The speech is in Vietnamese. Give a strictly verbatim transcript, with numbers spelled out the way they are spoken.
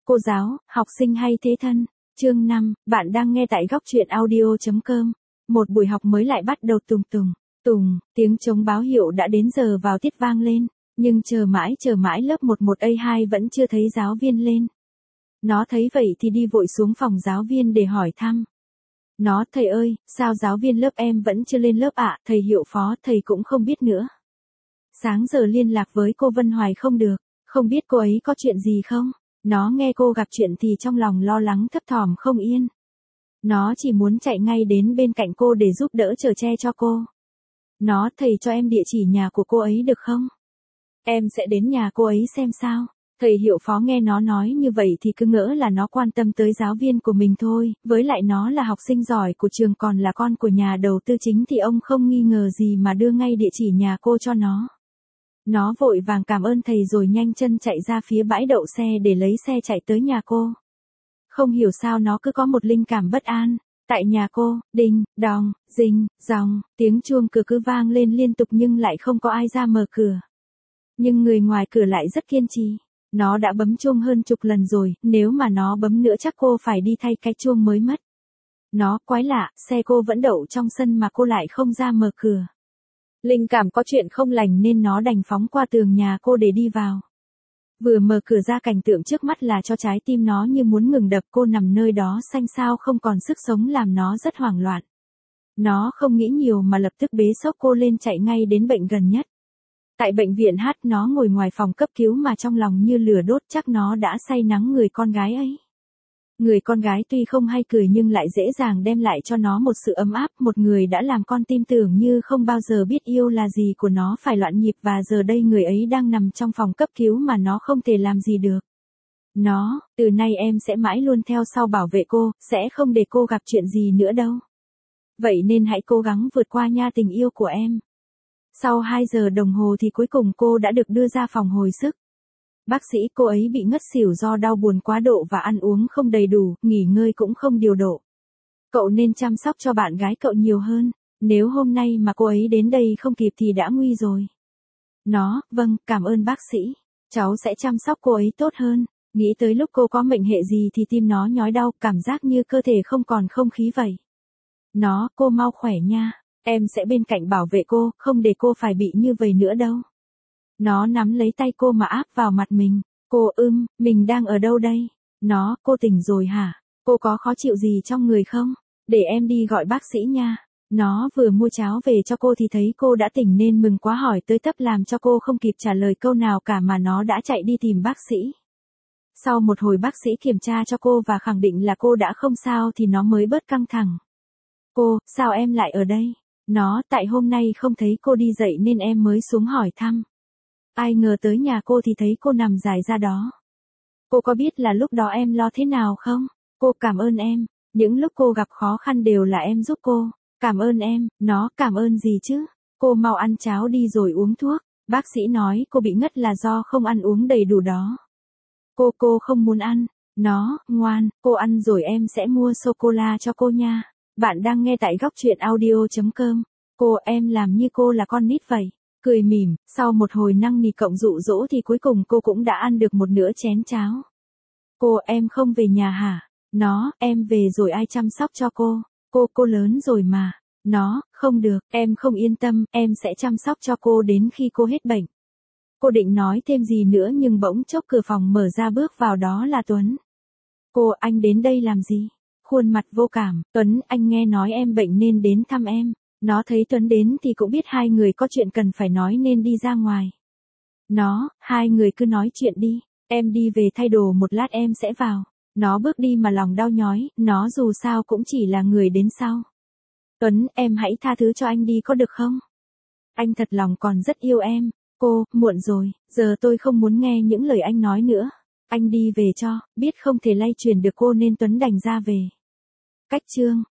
Cô giáo, học sinh hay thế thân. Chương năm, bạn đang nghe tại góc truyện audio chấm com. Một buổi học mới lại bắt đầu tùng tùng, tùng, tiếng trống báo hiệu đã đến giờ vào tiết vang lên, nhưng chờ mãi chờ mãi lớp một một A hai vẫn chưa thấy giáo viên lên. Nó thấy vậy thì đi vội xuống phòng giáo viên để hỏi thăm. Nó, thầy ơi, sao giáo viên lớp em vẫn chưa lên lớp ạ? Thầy Hiệu phó, thầy cũng không biết nữa. Sáng giờ liên lạc với cô Vân Hoài không được, không biết cô ấy có chuyện gì không? Nó nghe cô gặp chuyện thì trong lòng lo lắng thấp thỏm không yên. Nó chỉ muốn chạy ngay đến bên cạnh cô để giúp đỡ chở che cho cô. Nó, thầy cho em địa chỉ nhà của cô ấy được không? Em sẽ đến nhà cô ấy xem sao. Thầy Hiệu phó nghe nó nói như vậy thì cứ ngỡ là nó quan tâm tới giáo viên của mình thôi, với lại nó là học sinh giỏi của trường còn là con của nhà đầu tư chính thì ông không nghi ngờ gì mà đưa ngay địa chỉ nhà cô cho nó. Nó vội vàng cảm ơn thầy rồi nhanh chân chạy ra phía bãi đậu xe để lấy xe chạy tới nhà cô. Không hiểu sao nó cứ có một linh cảm bất an. Tại nhà cô, đinh, đong, dinh, dòng, tiếng chuông cửa cứ vang lên liên tục nhưng lại không có ai ra mở cửa. Nhưng người ngoài cửa lại rất kiên trì. Nó đã bấm chuông hơn chục lần rồi, nếu mà nó bấm nữa chắc cô phải đi thay cái chuông mới mất. Nó, quái lạ, xe cô vẫn đậu trong sân mà cô lại không ra mở cửa. Linh cảm có chuyện không lành nên nó đành phóng qua tường nhà cô để đi vào. Vừa mở cửa ra cảnh tượng trước mắt là cho trái tim nó như muốn ngừng đập, cô nằm nơi đó xanh xao không còn sức sống làm nó rất hoảng loạn. Nó không nghĩ nhiều mà lập tức bế xốc cô lên chạy ngay đến bệnh gần nhất. Tại bệnh viện hát nó ngồi ngoài phòng cấp cứu mà trong lòng như lửa đốt chắc nó đã say nắng người con gái ấy. Người con gái tuy không hay cười nhưng lại dễ dàng đem lại cho nó một sự ấm áp, một người đã làm con tin tưởng như không bao giờ biết yêu là gì của nó phải loạn nhịp và giờ đây người ấy đang nằm trong phòng cấp cứu mà nó không thể làm gì được. Nó, từ nay em sẽ mãi luôn theo sau bảo vệ cô, sẽ không để cô gặp chuyện gì nữa đâu. Vậy nên hãy cố gắng vượt qua nha tình yêu của em. Sau hai giờ đồng hồ thì cuối cùng cô đã được đưa ra phòng hồi sức. Bác sĩ, cô ấy bị ngất xỉu do đau buồn quá độ và ăn uống không đầy đủ, nghỉ ngơi cũng không điều độ. Cậu nên chăm sóc cho bạn gái cậu nhiều hơn, nếu hôm nay mà cô ấy đến đây không kịp thì đã nguy rồi. Nó, vâng, cảm ơn bác sĩ, cháu sẽ chăm sóc cô ấy tốt hơn. Nghĩ tới lúc cô có mệnh hệ gì thì tim nó nhói đau, cảm giác như cơ thể không còn không khí vậy. Nó, cô mau khỏe nha, em sẽ bên cạnh bảo vệ cô, không để cô phải bị như vậy nữa đâu. Nó nắm lấy tay cô mà áp vào mặt mình. Cô, ưm, mình đang ở đâu đây? Nó, cô tỉnh rồi hả? Cô có khó chịu gì trong người không? Để em đi gọi bác sĩ nha. Nó vừa mua cháo về cho cô thì thấy cô đã tỉnh nên mừng quá hỏi tới tấp làm cho cô không kịp trả lời câu nào cả mà nó đã chạy đi tìm bác sĩ. Sau một hồi bác sĩ kiểm tra cho cô và khẳng định là cô đã không sao thì nó mới bớt căng thẳng. Cô, sao em lại ở đây? Nó, tại hôm nay không thấy cô đi dậy nên em mới xuống hỏi thăm. Ai ngờ tới nhà cô thì thấy cô nằm dài ra đó. Cô có biết là lúc đó em lo thế nào không? Cô cảm ơn em, những lúc cô gặp khó khăn đều là em giúp cô. Cảm ơn em. Nó, cảm ơn gì chứ? Cô mau ăn cháo đi rồi uống thuốc. Bác sĩ nói cô bị ngất là do không ăn uống đầy đủ đó. Cô, cô không muốn ăn. Nó, ngoan, cô ăn rồi em sẽ mua sô-cô-la cho cô nha. Bạn đang nghe tại góc truyện audio chấm com. Cô, em làm như cô là con nít vậy. Cười mỉm, sau một hồi năng nỉ cộng dụ dỗ thì cuối cùng cô cũng đã ăn được một nửa chén cháo. Cô, em không về nhà hả? Nó, em về rồi ai chăm sóc cho cô? Cô, cô lớn rồi mà. Nó, không được, em không yên tâm, em sẽ chăm sóc cho cô đến khi cô hết bệnh. Cô định nói thêm gì nữa nhưng bỗng chốc cửa phòng mở ra bước vào đó là Tuấn. Cô, anh đến đây làm gì? Khuôn mặt vô cảm, Tuấn, anh nghe nói em bệnh nên đến thăm em. Nó thấy Tuấn đến thì cũng biết hai người có chuyện cần phải nói nên đi ra ngoài. Nó, hai người cứ nói chuyện đi, em đi về thay đồ một lát em sẽ vào. Nó bước đi mà lòng đau nhói, nó dù sao cũng chỉ là người đến sau. Tuấn, em hãy tha thứ cho anh đi có được không? Anh thật lòng còn rất yêu em. Cô, muộn rồi, giờ tôi không muốn nghe những lời anh nói nữa. Anh đi về cho, biết không thể lay truyền được cô nên Tuấn đành ra về. Cách chương